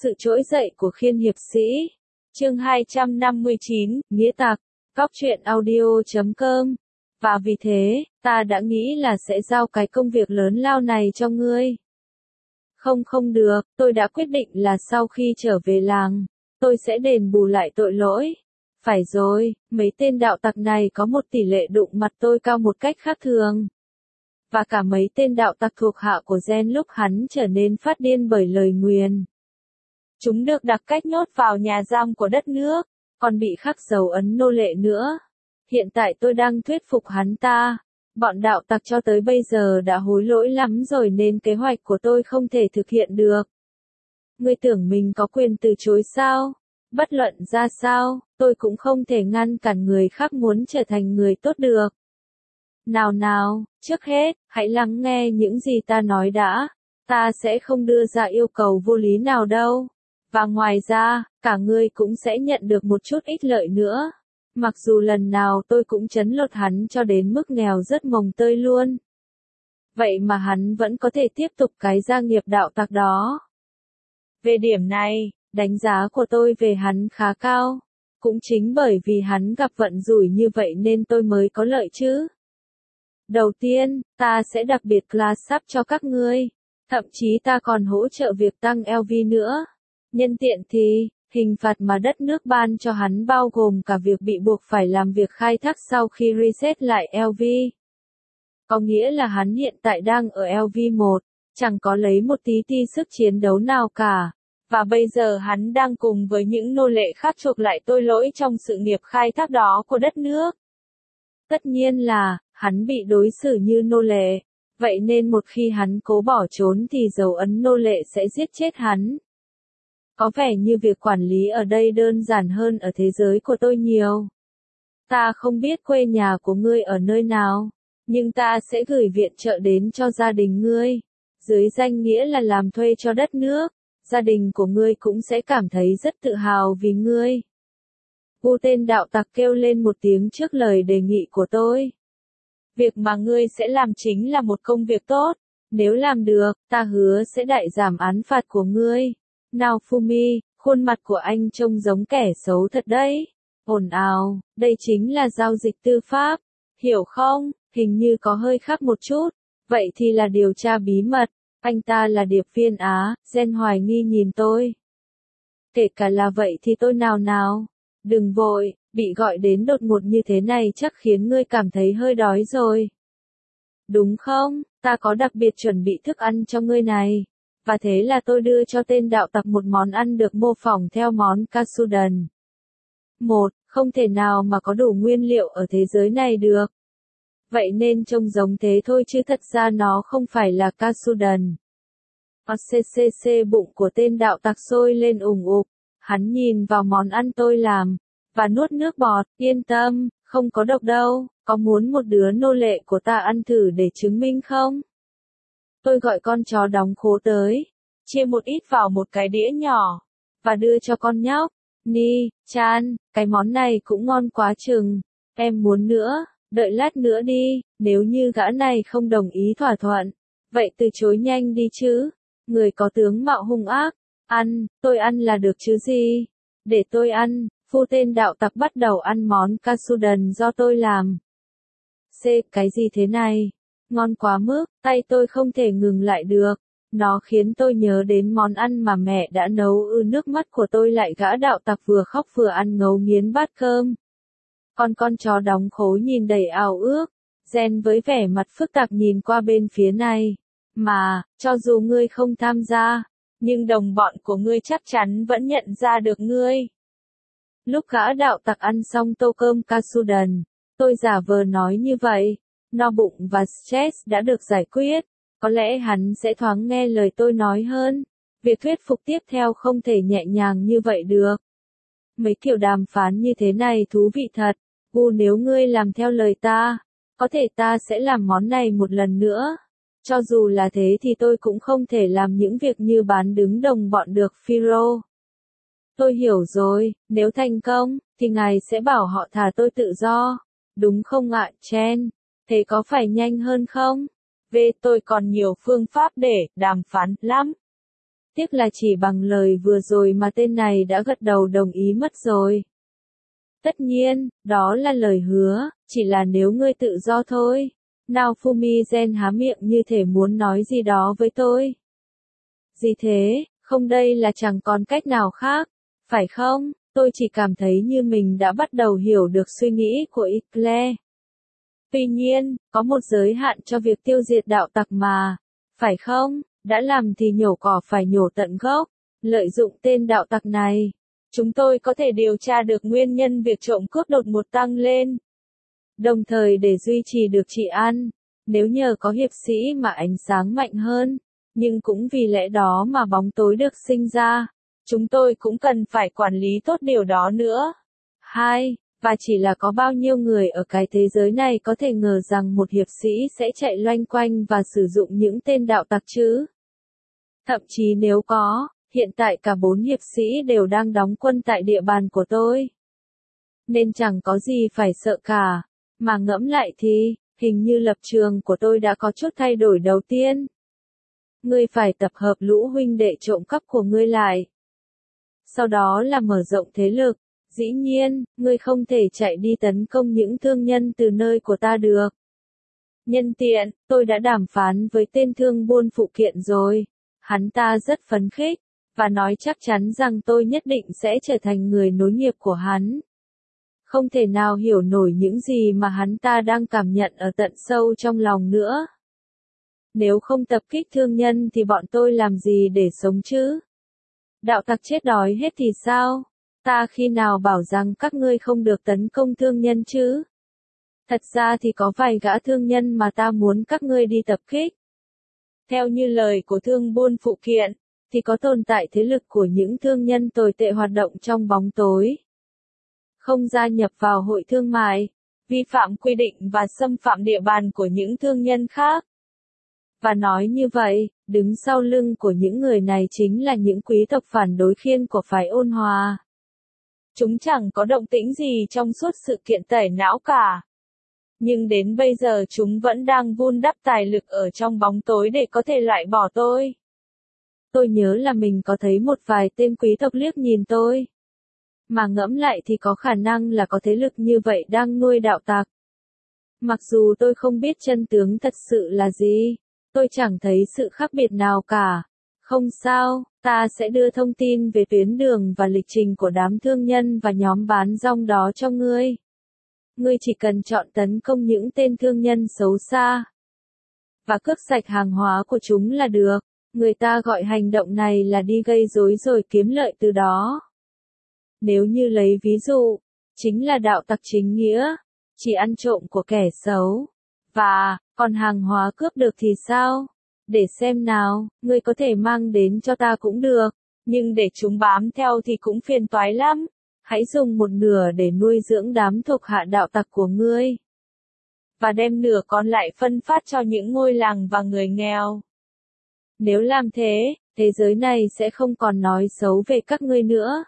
Sự trỗi dậy của Khiên hiệp sĩ. Chương 259, Nghĩa tặc. Góc truyện audio.com. Và vì thế, ta đã nghĩ là sẽ giao cái công việc lớn lao này cho ngươi. Không được, tôi đã quyết định là sau khi trở về làng, tôi sẽ đền bù lại tội lỗi. Phải rồi, mấy tên đạo tặc này có một tỷ lệ đụng mặt tôi cao một cách khác thường. Và cả mấy tên đạo tặc thuộc hạ của Gen lúc hắn trở nên phát điên bởi lời nguyền. Chúng được đặc cách nhốt vào nhà giam của đất nước, còn bị khắc dấu ấn nô lệ nữa. Hiện tại tôi đang thuyết phục hắn ta. Bọn đạo tặc cho tới bây giờ đã hối lỗi lắm rồi nên kế hoạch của tôi không thể thực hiện được. Ngươi tưởng mình có quyền từ chối sao? Bất luận ra sao, tôi cũng không thể ngăn cản người khác muốn trở thành người tốt được. Nào, trước hết, hãy lắng nghe những gì ta nói đã. Ta sẽ không đưa ra yêu cầu vô lý nào đâu. Và ngoài ra, cả ngươi cũng sẽ nhận được một chút ích lợi nữa. Mặc dù lần nào tôi cũng trấn lột hắn cho đến mức nghèo rất mồng tơi luôn. Vậy mà hắn vẫn có thể tiếp tục cái gia nghiệp đạo tặc đó. Về điểm này, đánh giá của tôi về hắn khá cao. Cũng chính bởi vì hắn gặp vận rủi như vậy nên tôi mới có lợi chứ. Đầu tiên, ta sẽ đặc biệt class up cho các ngươi. Thậm chí ta còn hỗ trợ việc tăng LV nữa. Nhân tiện thì, hình phạt mà đất nước ban cho hắn bao gồm cả việc bị buộc phải làm việc khai thác sau khi reset lại LV. Có nghĩa là hắn hiện tại đang ở LV1, chẳng có lấy một tí sức chiến đấu nào cả. Và bây giờ hắn đang cùng với những nô lệ khác chuộc lại tội lỗi trong sự nghiệp khai thác đó của đất nước. Tất nhiên là, hắn bị đối xử như nô lệ. Vậy nên một khi hắn cố bỏ trốn thì dấu ấn nô lệ sẽ giết chết hắn. Có vẻ như việc quản lý ở đây đơn giản hơn ở thế giới của tôi nhiều. Ta không biết quê nhà của ngươi ở nơi nào, nhưng ta sẽ gửi viện trợ đến cho gia đình ngươi. Dưới danh nghĩa là làm thuê cho đất nước, gia đình của ngươi cũng sẽ cảm thấy rất tự hào vì ngươi. Tên đạo tặc kêu lên một tiếng trước lời đề nghị của tôi. Việc mà ngươi sẽ làm chính là một công việc tốt. Nếu làm được, ta hứa sẽ đại giảm án phạt của ngươi. Nào Fumi, khuôn mặt của anh trông giống kẻ xấu thật đấy. Ồn ào, đây chính là giao dịch tư pháp. Hiểu không? Hình như có hơi khác một chút. Vậy thì là điều tra bí mật. Anh ta là điệp viên Á, Gen hoài nghi nhìn tôi. Kể cả là vậy thì tôi nào. Đừng vội, bị gọi đến đột ngột như thế này chắc khiến ngươi cảm thấy hơi đói rồi. Đúng không? Ta có đặc biệt chuẩn bị thức ăn cho ngươi này. Và thế là tôi đưa cho tên đạo tặc một món ăn được mô phỏng theo món Katsudon. Không thể nào mà có đủ nguyên liệu ở thế giới này được. Vậy nên trông giống thế thôi chứ thật ra nó không phải là Katsudon. Bụng của tên đạo tặc sôi lên ủng ục. Hắn nhìn vào món ăn tôi làm, và nuốt nước bọt. Yên tâm, không có độc đâu. Có muốn một đứa nô lệ của ta ăn thử để chứng minh không? Tôi gọi con chó đóng khố tới, chia một ít vào một cái đĩa nhỏ, và đưa cho con nhóc. Chan, cái món này cũng ngon quá chừng. Em muốn nữa, đợi lát nữa đi, nếu như gã này không đồng ý thỏa thuận. Vậy từ chối nhanh đi chứ. Người có tướng mạo hung ác. Tôi ăn là được chứ gì. Để tôi ăn. Tên đạo tặc bắt đầu ăn món Katsudon do tôi làm. Cái gì thế này? Ngon quá mức, tay tôi không thể ngừng lại được. Nó khiến tôi nhớ đến món ăn mà mẹ đã nấu. Nước mắt của tôi lại gã đạo tặc vừa khóc vừa ăn ngấu nghiến bát cơm. Con chó đóng khố nhìn đầy ao ước. Gen với vẻ mặt phức tạp nhìn qua bên phía này. Mà, cho dù ngươi không tham gia, nhưng đồng bọn của ngươi chắc chắn vẫn nhận ra được ngươi. Lúc gã đạo tặc ăn xong tô cơm Katsudon, tôi giả vờ nói như vậy. No bụng và stress đã được giải quyết. Có lẽ hắn sẽ thoáng nghe lời tôi nói hơn. Việc thuyết phục tiếp theo không thể nhẹ nhàng như vậy được. Mấy kiểu đàm phán như thế này thú vị thật. Nếu ngươi làm theo lời ta, có thể ta sẽ làm món này một lần nữa. Cho dù là thế thì tôi cũng không thể làm những việc như bán đứng đồng bọn được Firo. Tôi hiểu rồi, nếu thành công, thì ngài sẽ bảo họ thả tôi tự do. Đúng không ạ, Chen? Thế có phải nhanh hơn không? Tôi còn nhiều phương pháp để đàm phán lắm. Tiếc là chỉ bằng lời vừa rồi mà tên này đã gật đầu đồng ý mất rồi. Tất nhiên, đó là lời hứa, chỉ là nếu ngươi tự do thôi. Nào Fumigen há miệng như thể muốn nói gì đó với tôi. Gì thế, không đây là chẳng còn cách nào khác, phải không? Tôi chỉ cảm thấy như mình đã bắt đầu hiểu được suy nghĩ của Ickley. Tuy nhiên, có một giới hạn cho việc tiêu diệt đạo tặc mà, phải không? Đã làm thì nhổ cỏ phải nhổ tận gốc. Lợi dụng tên đạo tặc này, chúng tôi có thể điều tra được nguyên nhân việc trộm cướp đột ngột tăng lên. Đồng thời để duy trì được trị an, nếu nhờ có hiệp sĩ mà ánh sáng mạnh hơn, nhưng cũng vì lẽ đó mà bóng tối được sinh ra, chúng tôi cũng cần phải quản lý tốt điều đó nữa. 2. Và chỉ là có bao nhiêu người ở cái thế giới này có thể ngờ rằng một hiệp sĩ sẽ chạy loanh quanh và sử dụng những tên đạo tặc chứ? Thậm chí nếu có, hiện tại cả 4 hiệp sĩ đều đang đóng quân tại địa bàn của tôi. Nên chẳng có gì phải sợ cả. Mà ngẫm lại thì, hình như lập trường của tôi đã có chút thay đổi đầu tiên. Ngươi phải tập hợp lũ huynh đệ trộm cắp của ngươi lại. Sau đó là mở rộng thế lực. Dĩ nhiên, ngươi không thể chạy đi tấn công những thương nhân từ nơi của ta được. Nhân tiện, tôi đã đàm phán với tên thương buôn phụ kiện rồi. Hắn ta rất phấn khích, và nói chắc chắn rằng tôi nhất định sẽ trở thành người nối nghiệp của hắn. Không thể nào hiểu nổi những gì mà hắn ta đang cảm nhận ở tận sâu trong lòng nữa. Nếu không tập kích thương nhân thì bọn tôi làm gì để sống chứ? Đạo tặc chết đói hết thì sao? Ta khi nào bảo rằng các ngươi không được tấn công thương nhân chứ? Thật ra thì có vài gã thương nhân mà ta muốn các ngươi đi tập kích. Theo như lời của thương buôn phụ kiện, thì có tồn tại thế lực của những thương nhân tồi tệ hoạt động trong bóng tối. Không gia nhập vào hội thương mại, vi phạm quy định và xâm phạm địa bàn của những thương nhân khác. Và nói như vậy, đứng sau lưng của những người này chính là những quý tộc phản đối khiên của phái ôn hòa. Chúng chẳng có động tĩnh gì trong suốt sự kiện tẩy não cả. Nhưng đến bây giờ chúng vẫn đang vun đắp tài lực ở trong bóng tối để có thể loại bỏ tôi. Tôi nhớ là mình có thấy một vài tên quý tộc liếc nhìn tôi. Mà ngẫm lại thì có khả năng là có thế lực như vậy đang nuôi đạo tặc. Mặc dù tôi không biết chân tướng thật sự là gì, tôi chẳng thấy sự khác biệt nào cả. Không sao, ta sẽ đưa thông tin về tuyến đường và lịch trình của đám thương nhân và nhóm bán rong đó cho ngươi. Ngươi chỉ cần chọn tấn công những tên thương nhân xấu xa và cướp sạch hàng hóa của chúng là được. Người ta gọi hành động này là đi gây rối rồi kiếm lợi từ đó. Nếu như lấy ví dụ, chính là đạo tặc chính nghĩa, chỉ ăn trộm của kẻ xấu. Và, còn hàng hóa cướp được thì sao? Để xem nào, ngươi có thể mang đến cho ta cũng được, nhưng để chúng bám theo thì cũng phiền toái lắm. Hãy dùng một nửa để nuôi dưỡng đám thuộc hạ đạo tặc của ngươi. Và đem nửa còn lại phân phát cho những ngôi làng và người nghèo. Nếu làm thế, thế giới này sẽ không còn nói xấu về các ngươi nữa.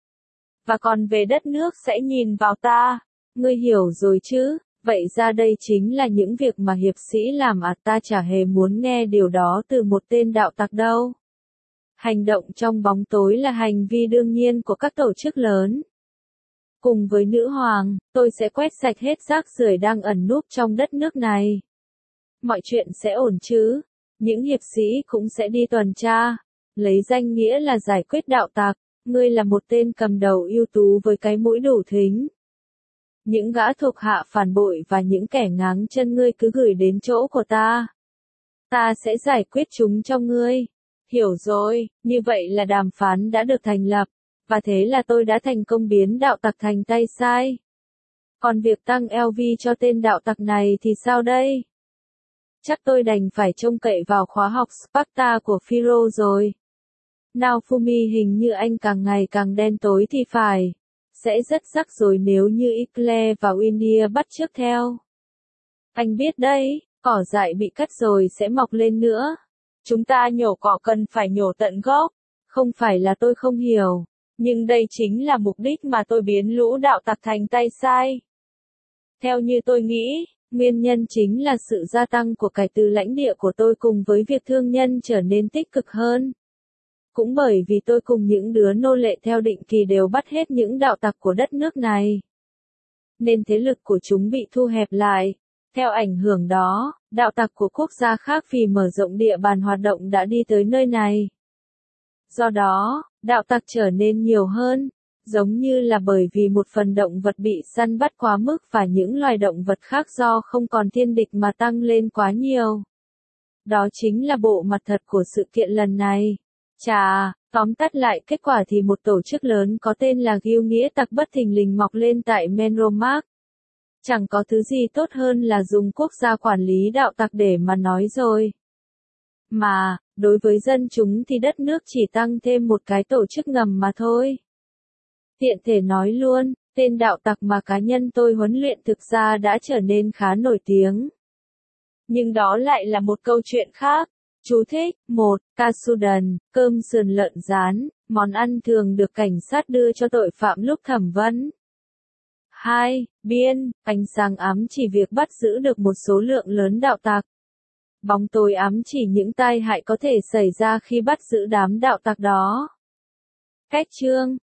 Và còn về đất nước sẽ nhìn vào ta. Ngươi hiểu rồi chứ? Vậy ra đây chính là những việc mà hiệp sĩ làm à, ta chả hề muốn nghe điều đó từ một tên đạo tặc đâu. Hành động trong bóng tối là hành vi đương nhiên của các tổ chức lớn. Cùng với nữ hoàng, tôi sẽ quét sạch hết rác rưởi đang ẩn núp trong đất nước này. Mọi chuyện sẽ ổn chứ? Những hiệp sĩ cũng sẽ đi tuần tra, lấy danh nghĩa là giải quyết đạo tặc. Ngươi là một tên cầm đầu ưu tú với cái mũi đủ thính. Những gã thuộc hạ phản bội và những kẻ ngáng chân ngươi cứ gửi đến chỗ của ta. Ta sẽ giải quyết chúng cho ngươi. Hiểu rồi, như vậy là đàm phán đã được thành lập, và thế là tôi đã thành công biến đạo tặc thành tay sai. Còn việc tăng LV cho tên đạo tặc này thì sao đây? Chắc tôi đành phải trông cậy vào khóa học Sparta của Phiro rồi. Nào Fumi, hình như anh càng ngày càng đen tối thì phải. Sẽ rất rắc rối nếu như Ickley và Winnie bắt chước theo. Anh biết đấy, cỏ dại bị cắt rồi sẽ mọc lên nữa. Chúng ta nhổ cỏ cần phải nhổ tận gốc. Không phải là tôi không hiểu, nhưng đây chính là mục đích mà tôi biến lũ đạo tặc thành tay sai. Theo như tôi nghĩ, nguyên nhân chính là sự gia tăng của cải từ lãnh địa của tôi cùng với việc thương nhân trở nên tích cực hơn. Cũng bởi vì tôi cùng những đứa nô lệ theo định kỳ đều bắt hết những đạo tặc của đất nước này, nên thế lực của chúng bị thu hẹp lại. Theo ảnh hưởng đó, đạo tặc của quốc gia khác vì mở rộng địa bàn hoạt động đã đi tới nơi này. Do đó, đạo tặc trở nên nhiều hơn, giống như là bởi vì một phần động vật bị săn bắt quá mức và những loài động vật khác do không còn thiên địch mà tăng lên quá nhiều. Đó chính là bộ mặt thật của sự kiện lần này. Chà, tóm tắt lại kết quả thì một tổ chức lớn có tên là Guild Nghĩa Tặc bất thình lình mọc lên tại Menromark. Chẳng có thứ gì tốt hơn là dùng quốc gia quản lý đạo tặc để mà nói rồi. Mà, đối với dân chúng thì đất nước chỉ tăng thêm một cái tổ chức ngầm mà thôi. Tiện thể nói luôn, tên đạo tặc mà cá nhân tôi huấn luyện thực ra đã trở nên khá nổi tiếng. Nhưng đó lại là một câu chuyện khác. Chú thích: 1. Katsudon, cơm sườn lợn rán, món ăn thường được cảnh sát đưa cho tội phạm lúc thẩm vấn. 2. Biên, ánh sáng ám chỉ việc bắt giữ được một số lượng lớn đạo tặc. Bóng tối ám chỉ những tai hại có thể xảy ra khi bắt giữ đám đạo tặc đó. Cách chương